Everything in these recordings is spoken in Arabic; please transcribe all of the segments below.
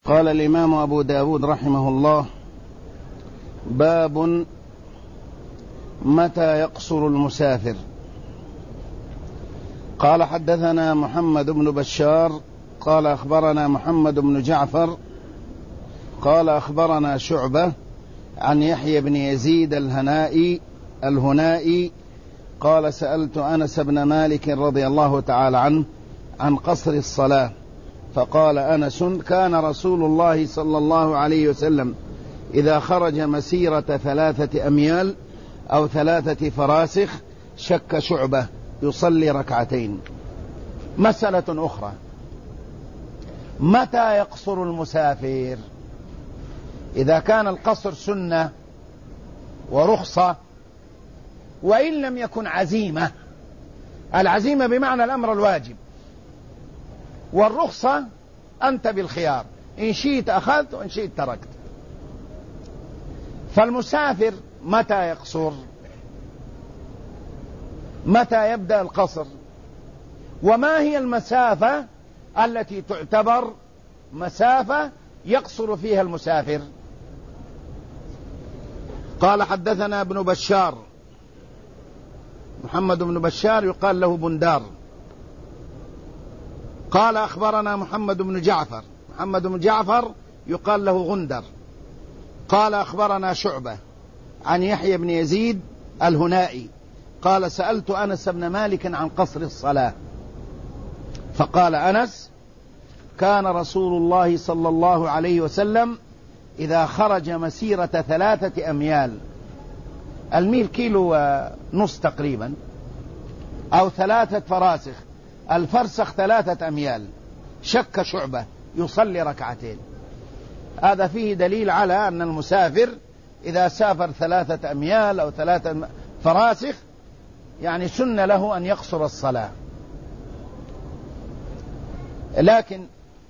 قال الإمام أبو داود رحمه الله: باب متى يقصر المسافر. قال: حدثنا محمد بن بشار قال أخبرنا محمد بن جعفر قال أخبرنا شعبة عن يحيى بن يزيد الهنائي قال: سألت أنس بن مالك رضي الله تعالى عنه عن قصر الصلاة، فقال أنس: كان رسول الله صلى الله عليه وسلم إذا خرج مسيرة 3 أميال أو 3 فراسخ شك شعبة يصلي 2. مسألة أخرى: متى يقصر المسافر؟ إذا كان القصر سنة ورخصة وإن لم يكن عزيمة. العزيمة بمعنى الأمر الواجب، والرخصة أنت بالخيار، إن شئت أخذت وإن شئت تركت. فالمسافر متى يقصر؟ متى يبدأ القصر؟ وما هي المسافة التي تعتبر مسافة يقصر فيها المسافر؟ قال: حدثنا ابن بشار، محمد بن بشار يقال له بندار، قال أخبرنا محمد بن جعفر، محمد بن جعفر يقال له غندر، قال أخبرنا شعبة عن يحيى بن يزيد الهنائي قال: سألت أنس بن مالك عن قصر الصلاة، فقال أنس: كان رسول الله صلى الله عليه وسلم إذا خرج مسيرة 3 أميال، الميل 1.5 كيلو تقريبا، أو 3 فراسخ، الفرسخ 3 أميال، شك شعبة يصلي 2. هذا فيه دليل على أن المسافر إذا سافر 3 أميال أو 3 فراسخ يعني سن له أن يقصر الصلاة. لكن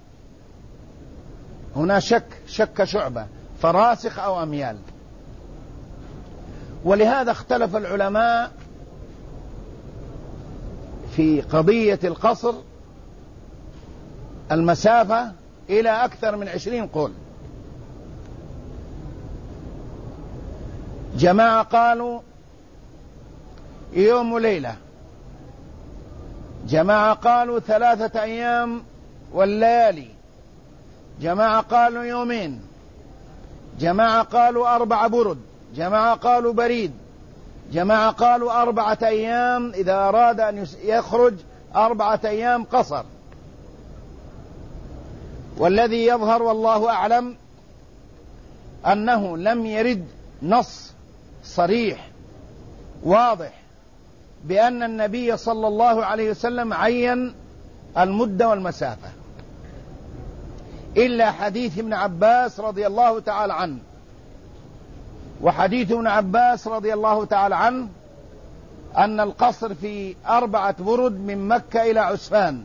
هنا شك شعبة فراسخ أو أميال، ولهذا اختلف العلماء في قضية القصر المسافة إلى أكثر من 20 قول. جماعة قالوا يوم وليلة، جماعة قالوا 3 أيام والليالي، جماعة قالوا 2 يوم، جماعة قالوا 4 برد، جماعة قالوا بريد، جماعة قالوا 4 أيام، إذا أراد أن يخرج 4 أيام قصر. والذي يظهر والله أعلم أنه لم يرد نص صريح واضح بأن النبي صلى الله عليه وسلم عين المدة والمسافة، إلا حديث ابن عباس رضي الله تعالى عنه. وحديث ابن عباس رضي الله تعالى عنه أن القصر في 4 برد من مكة إلى عسفان،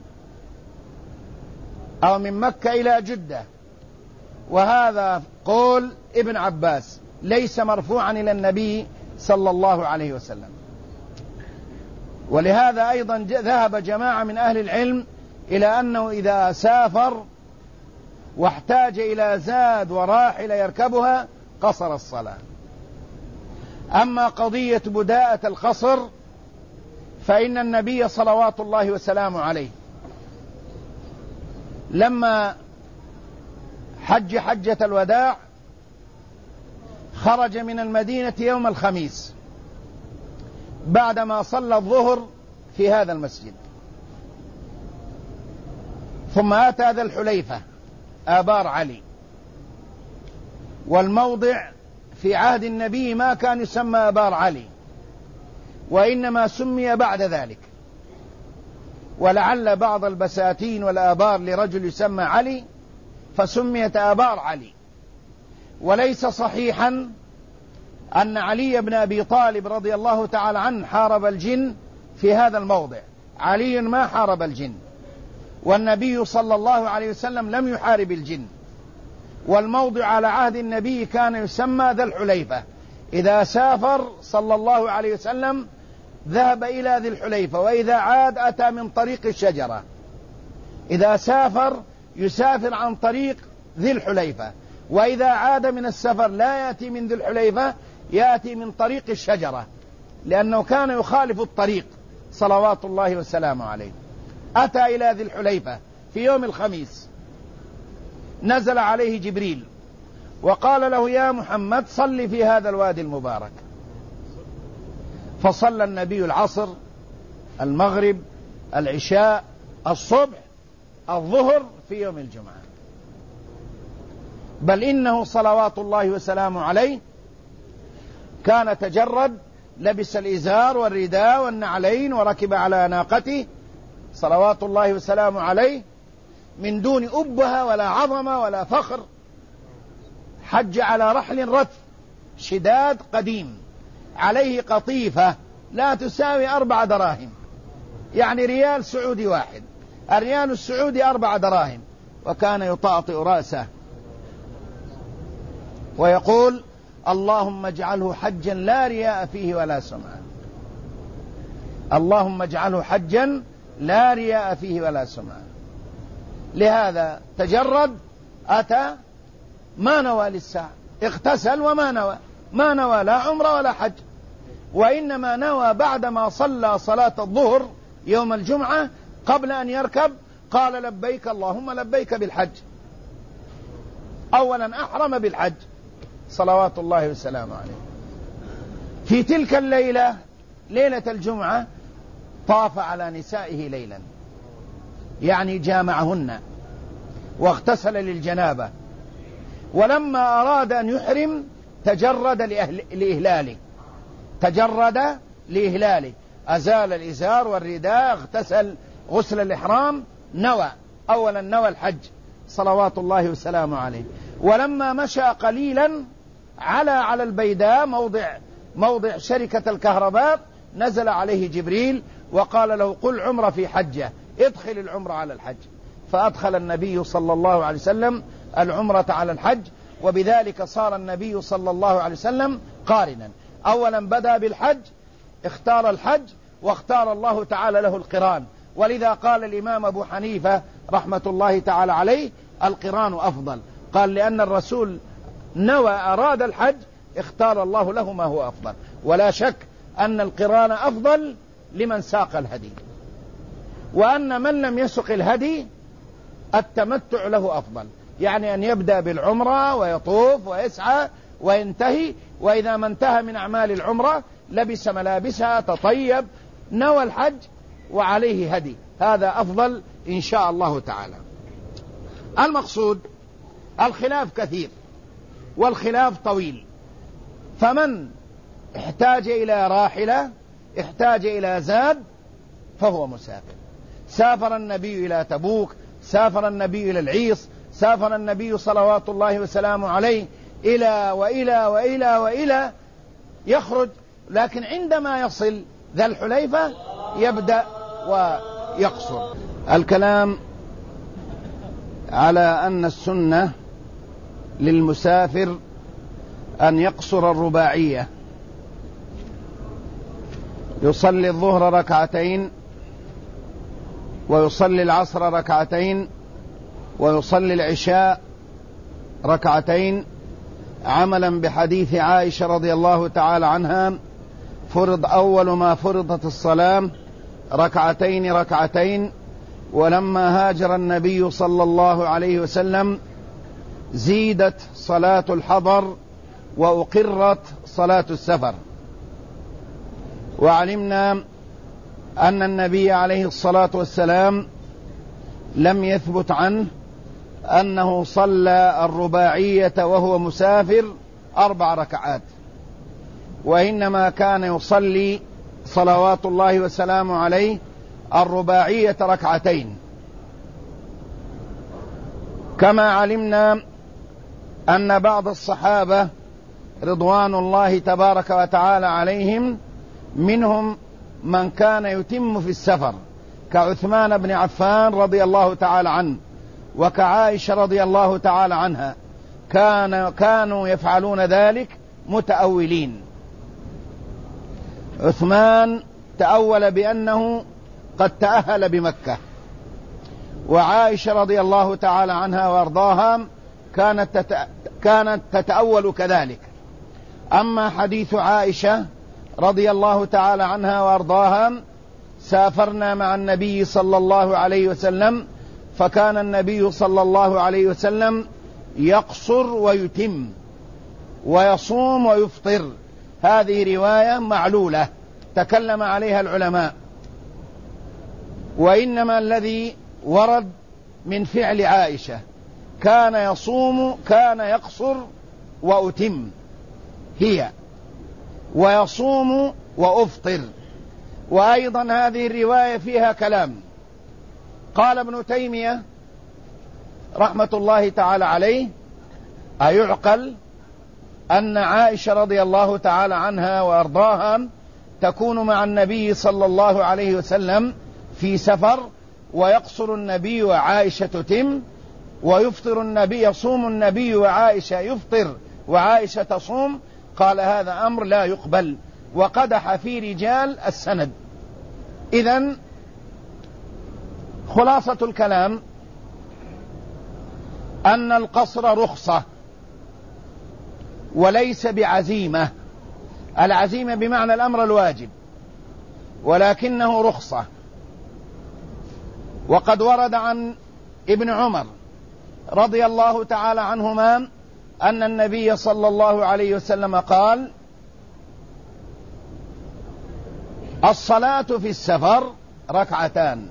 أو من مكة إلى جدة، وهذا قول ابن عباس ليس مرفوعا إلى النبي صلى الله عليه وسلم. ولهذا أيضا ذهب جماعة من أهل العلم إلى أنه إذا سافر واحتاج إلى زاد وراحلة يركبها قصر الصلاة. أما قضية بداءة القصر فإن النبي صلوات الله وسلامه عليه لما حجة الوداع خرج من المدينة يوم الخميس بعدما صلى الظهر في هذا المسجد، ثم أتى ذا الحليفة آبار علي، والموضع في عهد النبي ما كان يسمى آبار علي، وإنما سمي بعد ذلك، ولعل بعض البساتين والآبار لرجل يسمى علي فسميت آبار علي. وليس صحيحا أن علي بن أبي طالب رضي الله تعالى عنه حارب الجن في هذا الموضع، علي ما حارب الجن، والنبي صلى الله عليه وسلم لم يحارب الجن. والموضع على عهد النبي كان يسمى ذا الحليفة، إذا سافر صلى الله عليه وسلم ذهب إلى ذي الحليفة، وإذا عاد أتى من طريق الشجرة. إذا سافر يسافر عن طريق ذي الحليفة، وإذا عاد من السفر لا يأتي من ذي الحليفة، يأتي من طريق الشجرة، لأنه كان يخالف الطريق صلوات الله وسلامه عليه. أتى إلى ذي الحليفة في يوم الخميس، نزل عليه جبريل وقال له: يا محمد صل في هذا الوادي المبارك. فصلى النبي العصر، المغرب، العشاء، الصبح، الظهر في يوم الجمعة. بل إنه صلوات الله وسلامه عليه كان تجرد، لبس الإزار والرداء والنعلين وركب على ناقته صلوات الله وسلامه عليه من دون أبهة ولا عظمة ولا فخر. حج على رحل رث شداد قديم عليه قطيفة لا تساوي 4 دراهم، يعني ريال سعودي واحد، الريال السعودي 4 دراهم، وكان يطأطئ رأسه ويقول: اللهم اجعله حجا لا رياء فيه ولا سمعة، اللهم اجعله حجا لا رياء فيه ولا سمعة. لهذا تجرد، أتى ما نوى للساعة، اغتسل وما نوى، ما نوى لا عمره ولا حج، وإنما نوى بعدما صلى صلاة الظهر يوم الجمعة قبل أن يركب، قال: لبيك اللهم لبيك بالحج. أولا أحرم بالحج صلوات الله وسلامه عليه. في تلك الليلة، ليلة الجمعة، طاف على نسائه ليلا، يعني جامعهن واغتسل للجنابة، ولما أراد أن يحرم تجرد لإهلاله، تجرد لإهلاله، أزال الإزار والرداء، اغتسل غسل الإحرام، نوى أولا نوى الحج صلوات الله وسلامه عليه. ولما مشى قليلا على البيداء موضع شركة الكهرباء، نزل عليه جبريل وقال له: قل عمرة في حجة، ادخل العمرة على الحج. فأدخل النبي صلى الله عليه وسلم العمرة على الحج، وبذلك صار النبي صلى الله عليه وسلم قارنا. أولا بدأ بالحج، اختار الحج، واختار الله تعالى له القران، ولذا قال الإمام أبو حنيفة رحمة الله تعالى عليه: القران أفضل. قال: لأن الرسول نوى أراد الحج، اختار الله له ما هو أفضل. ولا شك أن القران أفضل لمن ساق الهدي، وأن من لم يسق الهدي التمتع له أفضل، يعني أن يبدأ بالعمرة ويطوف ويسعى وينتهي، وإذا ما انتهى من أعمال العمرة لبس ملابسها، تطيب، نوى الحج وعليه هدي، هذا أفضل إن شاء الله تعالى. المقصود الخلاف كثير والخلاف طويل، فمن احتاج إلى راحلة، احتاج إلى زاد، فهو مسافر. سافر النبي إلى تبوك، سافر النبي إلى العيص، سافر النبي صلوات الله وسلامه عليه إلى وإلى وإلى وإلى، يخرج، لكن عندما يصل ذا الحليفة يبدأ ويقصر. الكلام على أن السنة للمسافر أن يقصر الرباعية، يصلي الظهر ركعتين، ويصلي العصر ركعتين، ويصلي العشاء ركعتين، عملا بحديث عائشة رضي الله تعالى عنها: فرض أول ما فرضت الصلاة ركعتين ركعتين، ولما هاجر النبي صلى الله عليه وسلم زيدت صلاة الحضر وأقرت صلاة السفر. وعلمنا أن النبي عليه الصلاة والسلام لم يثبت عنه أنه صلى الرباعية وهو مسافر 4 ركعات، وإنما كان يصلي صلوات الله وسلامه عليه الرباعية ركعتين. كما علمنا أن بعض الصحابة رضوان الله تبارك وتعالى عليهم منهم من كان يتم في السفر، كعثمان بن عفان رضي الله تعالى عنه، وكعائشة رضي الله تعالى عنها، كانوا يفعلون ذلك متأولين. عثمان تأول بأنه قد تأهل بمكة، وعائشة رضي الله تعالى عنها وارضاها كانت تتأول كذلك. أما حديث عائشة رضي الله تعالى عنها وأرضاها: سافرنا مع النبي صلى الله عليه وسلم فكان النبي صلى الله عليه وسلم يقصر ويتم ويصوم ويفطر، هذه رواية معلولة تكلم عليها العلماء، وإنما الذي ورد من فعل عائشة كان يصوم، كان يقصر وأتم، هي ويصوم وأفطر. وأيضا هذه الرواية فيها كلام. قال ابن تيمية رحمة الله تعالى عليه: أيعقل أن عائشة رضي الله تعالى عنها وأرضاها تكون مع النبي صلى الله عليه وسلم في سفر ويقصر النبي وعائشة تتم، ويفطر النبي، يصوم النبي وعائشة يفطر وعائشة تصوم؟ قال هذا أمر لا يقبل، وقدح في رجال السند. إذن خلاصة الكلام أن القصر رخصة وليس بعزيمة. العزيمة بمعنى الأمر الواجب، ولكنه رخصة. وقد ورد عن ابن عمر رضي الله تعالى عنهما أن النبي صلى الله عليه وسلم قال: الصلاة في السفر ركعتان،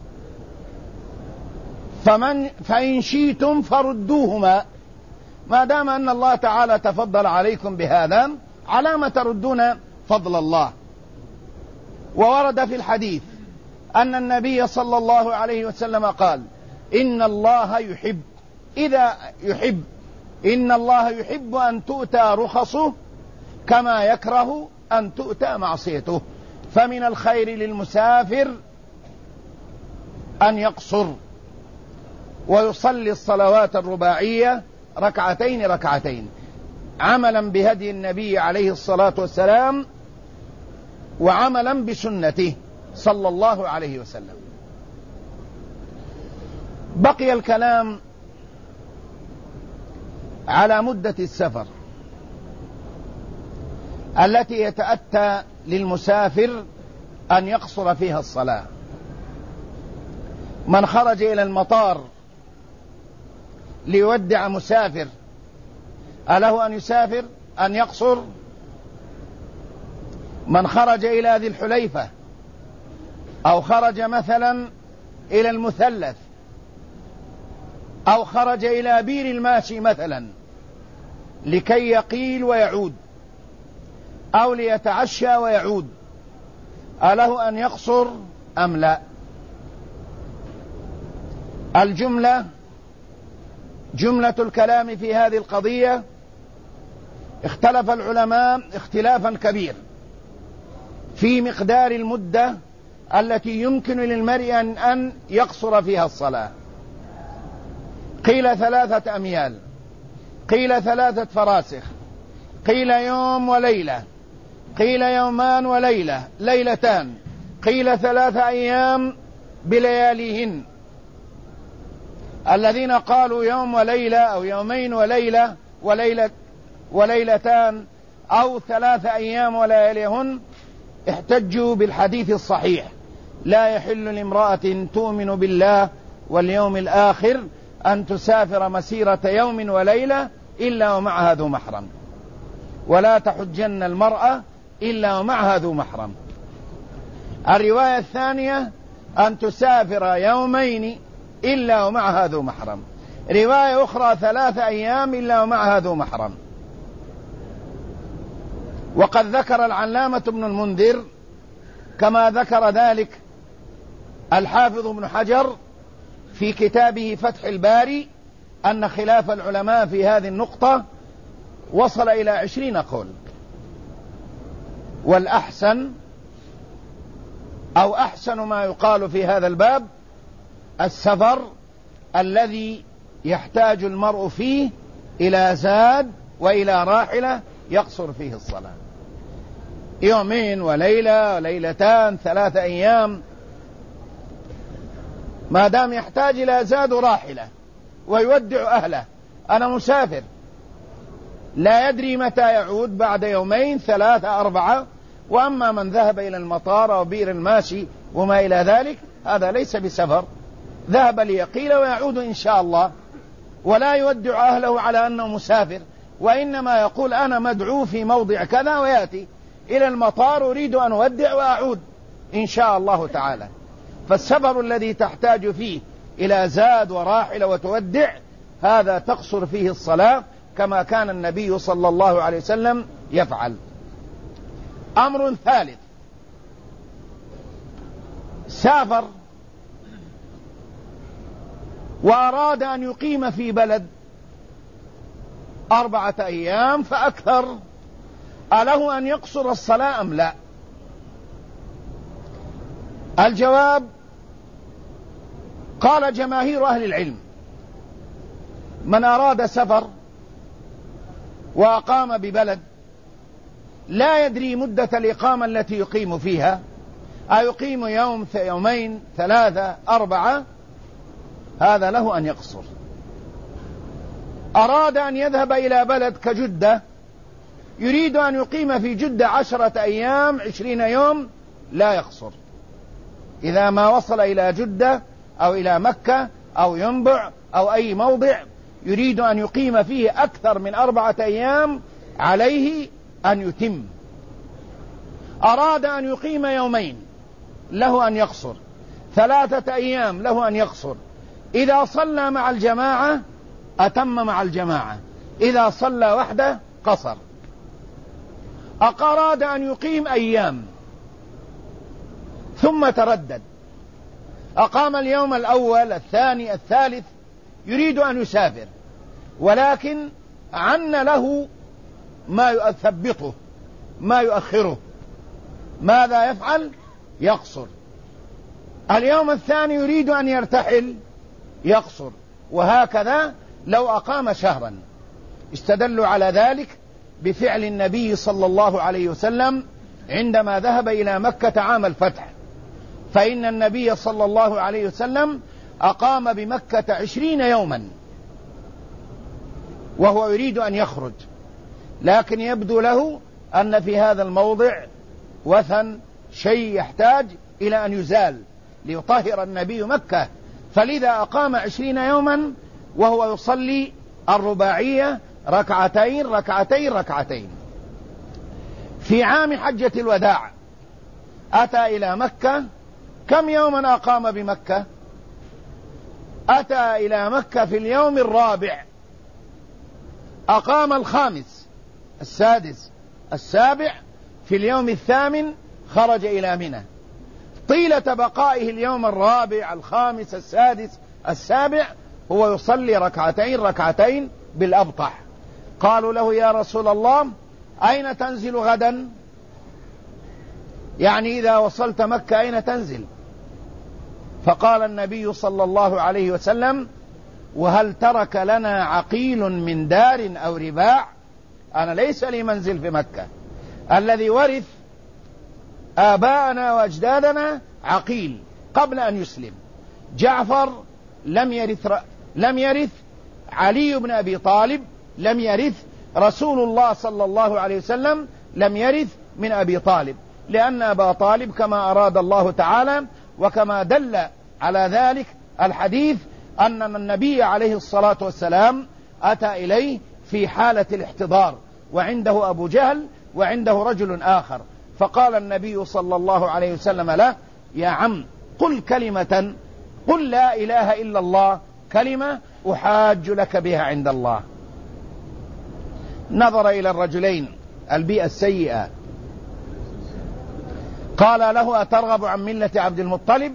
فإن شئتم فردوهما. ما دام أن الله تعالى تفضل عليكم بهذا، على ما تردون فضل الله؟ وورد في الحديث أن النبي صلى الله عليه وسلم قال: إن الله يحب أن تؤتى رخصه كما يكره أن تؤتى معصيته، فمن الخير للمسافر أن يقصر ويصلي الصلوات الرباعية ركعتين ركعتين، عملا بهدي النبي عليه الصلاة والسلام وعملا بسنته صلى الله عليه وسلم. بقي الكلام على مدة السفر التي يتأتى للمسافر أن يقصر فيها الصلاة. من خرج إلى المطار ليودع مسافر أله أن يسافر أن يقصر؟ من خرج إلى ذي الحليفة أو خرج مثلا إلى المثلث أو خرج إلى بير الماشي مثلا لكي يقيل ويعود أو ليتعشى ويعود، أله أن يقصر أم لا؟ جملة الكلام في هذه القضية: اختلف العلماء اختلافا كبير في مقدار المدة التي يمكن للمرء أن يقصر فيها الصلاة. قيل 3 أميال، قيل 3 فراسخ، قيل يوم وليلة، قيل يومان وليلة ليلتان، قيل 3 أيام بلياليهن. الذين قالوا يوم وليلة أو يومين وليلة وليلتان أو 3 أيام ولياليهن احتجوا بالحديث الصحيح: لا يحل لامرأة تؤمن بالله واليوم الآخر أن تسافر مسيرة يوم وليلة إلا ومعها ذو محرم، ولا تحجن المرأة إلا ومعها ذو محرم. الرواية الثانية: أن تسافر يومين إلا ومعها ذو محرم. رواية أخرى: 3 أيام إلا ومعها ذو محرم. وقد ذكر العلامة ابن المنذر كما ذكر ذلك الحافظ ابن حجر في كتابه فتح الباري أن خلاف العلماء في هذه النقطة وصل إلى 20 قول. والأحسن أو أحسن ما يقال في هذا الباب: السفر الذي يحتاج المرء فيه إلى زاد وإلى راحلة يقصر فيه الصلاة، يومين وليلة وليلتان 3 أيام، ما دام يحتاج إلى زاد راحلة ويودع أهله أنا مسافر، لا يدري متى يعود، بعد يومين 3 4. وأما من ذهب إلى المطار أو بئر الماشي وما إلى ذلك، هذا ليس بسفر، ذهب ليقيل ويعود إن شاء الله، ولا يودع أهله على أنه مسافر، وإنما يقول أنا مدعو في موضع كذا، ويأتي إلى المطار أريد أن أودع وأعود إن شاء الله تعالى. فالسفر الذي تحتاج فيه إلى زاد وراحلة وتودع، هذا تقصر فيه الصلاة كما كان النبي صلى الله عليه وسلم يفعل. أمر ثالث، سافر وأراد أن يقيم في بلد 4 أيام فأكثر، أله أن يقصر الصلاة أم لا؟ الجواب، قال جماهير أهل العلم: من أراد سفر وأقام ببلد لا يدري مدة الإقامة التي يقيم فيها، أيقيم يوم 2 3 4، هذا له أن يقصر. أراد أن يذهب إلى بلد كجدة، يريد أن يقيم في جدة 10 أيام 20 يوم، لا يقصر. إذا ما وصل إلى جدة أو إلى مكة أو ينبع أو أي موضع يريد أن يقيم فيه أكثر من 4 أيام، عليه أن يتم. أراد أن يقيم 2 يوم، له أن يقصر. 3 أيام، له أن يقصر. إذا صلى مع الجماعة أتم مع الجماعة، إذا صلى وحده قصر. أراد أن يقيم أيام ثم تردد، أقام اليوم الأول 2 3، يريد أن يسافر، ولكن عن له ما يثبطه ما يؤخره، ماذا يفعل؟ يقصر. اليوم الثاني يريد أن يرتحل، يقصر. وهكذا لو أقام شهرا. استدلوا على ذلك بفعل النبي صلى الله عليه وسلم عندما ذهب إلى مكة عام الفتح، فإن النبي صلى الله عليه وسلم أقام بمكة 20 يوما وهو يريد أن يخرج، لكن يبدو له أن في هذا الموضع وثن، شيء يحتاج إلى أن يزال ليطهر النبي مكة، فلذا أقام 20 يوما وهو يصلي الرباعية 2 2 2. في عام حجة الوداع أتى إلى مكة، كم يوما أقام بمكة؟ أتى إلى مكة في اليوم 4، أقام 5 6 7، في اليوم 8 خرج إلى منى. طيلة بقائه اليوم 4 5 6 7 هو يصلي 2 2 بالأبطح. قالوا له: يا رسول الله، أين تنزل غدا؟ يعني إذا وصلت مكة أين تنزل؟ فقال النبي صلى الله عليه وسلم: وهل ترك لنا عقيل من دار أو رباع؟ أنا ليس لي منزل في مكة، الذي ورث آباءنا وأجدادنا عقيل قبل أن يسلم. جعفر لم يرث علي بن أبي طالب، لم يرث رسول الله صلى الله عليه وسلم، لم يرث من أبي طالب، لأن أبا طالب كما أراد الله تعالى وكما دل على ذلك الحديث أن النبي عليه الصلاة والسلام أتى إليه في حالة الاحتضار، وعنده أبو جهل وعنده رجل آخر، فقال النبي صلى الله عليه وسلم له: يا عم، قل كلمة، قل لا إله إلا الله، كلمة أحاج لك بها عند الله. نظر إلى الرجلين البيئة السيئة، قال له: أترغب عن ملة عبد المطلب؟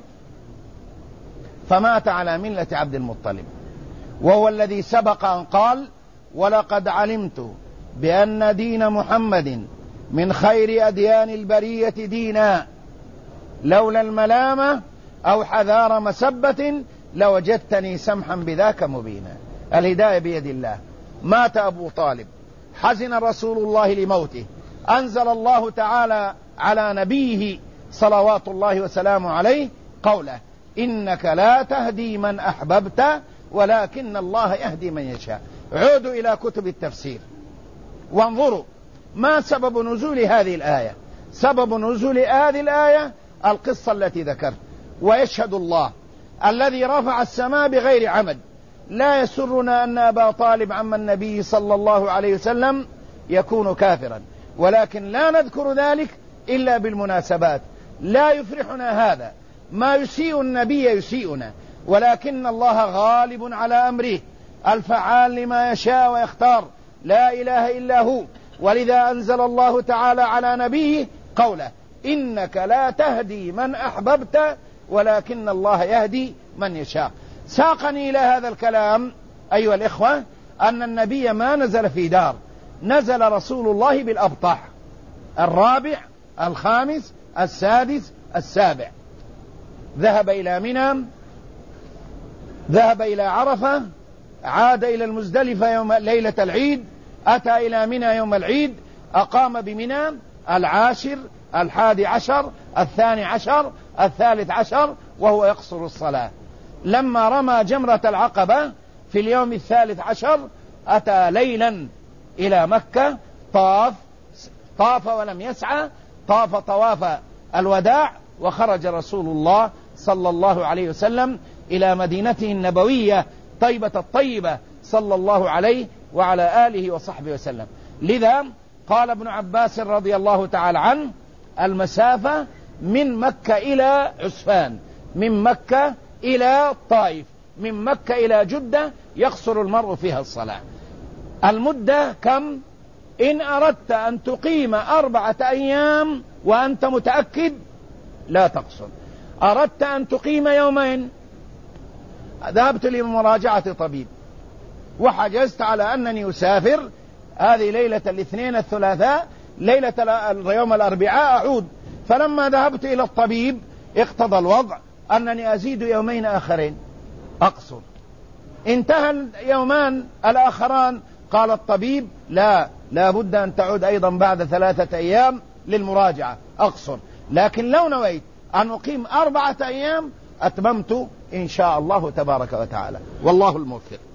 فمات على ملة عبد المطلب، وهو الذي سبق أن قال: ولقد علمت بأن دين محمد من خير أديان البرية دينا، لولا الملامة أو حذار مسبة لوجدتني سمحا بذاك مبينا. الهداية بيد الله. مات أبو طالب، حزن رسول الله لموته، أنزل الله تعالى على نبيه صلوات الله وسلامه عليه قوله: إنك لا تهدي من أحببت ولكن الله يهدي من يشاء. عودوا إلى كتب التفسير وانظروا ما سبب نزول هذه الآية. سبب نزول هذه الآية القصة التي ذكرت. ويشهد الله الذي رفع السماء بغير عمد. لا يسرنا أن أبا طالب عم النبي صلى الله عليه وسلم يكون كافرا، ولكن لا نذكر ذلك إلا بالمناسبات. لا يفرحنا هذا، ما يسيء النبي يسيئنا، ولكن الله غالب على أمره الفعال لما يشاء ويختار، لا إله إلا هو. ولذا أنزل الله تعالى على نبيه قوله: إنك لا تهدي من أحببت ولكن الله يهدي من يشاء. ساقني إلى هذا الكلام أيها الإخوة أن النبي ما نزل في دار، نزل رسول الله بالأبطح: الرابع، الخامس، السادس، السابع. ذهب إلى منى، ذهب إلى عرفة، عاد إلى المزدلفة ليلة العيد، أتى إلى منى يوم العيد، أقام بمنى العاشر، 11، 12، 13، وهو يقصر الصلاة. لما رمى جمرة العقبة في اليوم 13 أتى ليلا إلى مكة، طاف ولم يسعى، طاف طواف الوداع، وخرج رسول الله صلى الله عليه وسلم إلى مدينته النبوية طيبة الطيبة صلى الله عليه وعلى آله وصحبه وسلم. لذا قال ابن عباس رضي الله تعالى عنه: المسافة من مكة إلى عسفان، من مكة إلى الطائف، من مكة إلى جدة يقصر المرء فيها الصلاة. المدة كم؟ إن أردت أن تقيم 4 أيام وأنت متأكد لا تقصر. أردت أن تقيم يومين، ذهبت لمراجعة طبيب وحجزت على أنني أسافر هذه ليلة الاثنين الثلاثاء، ليلة يوم الأربعاء أعود. فلما ذهبت إلى الطبيب اقتضى الوضع أنني أزيد يومين آخرين أقصر. انتهى اليومان الآخران، قال الطبيب: لا بد أن تعود أيضا بعد 3 أيام للمراجعة، أقصر. لكن لو نويت أن أقيم 4 أيام أتممت إن شاء الله تبارك وتعالى، والله الموفق.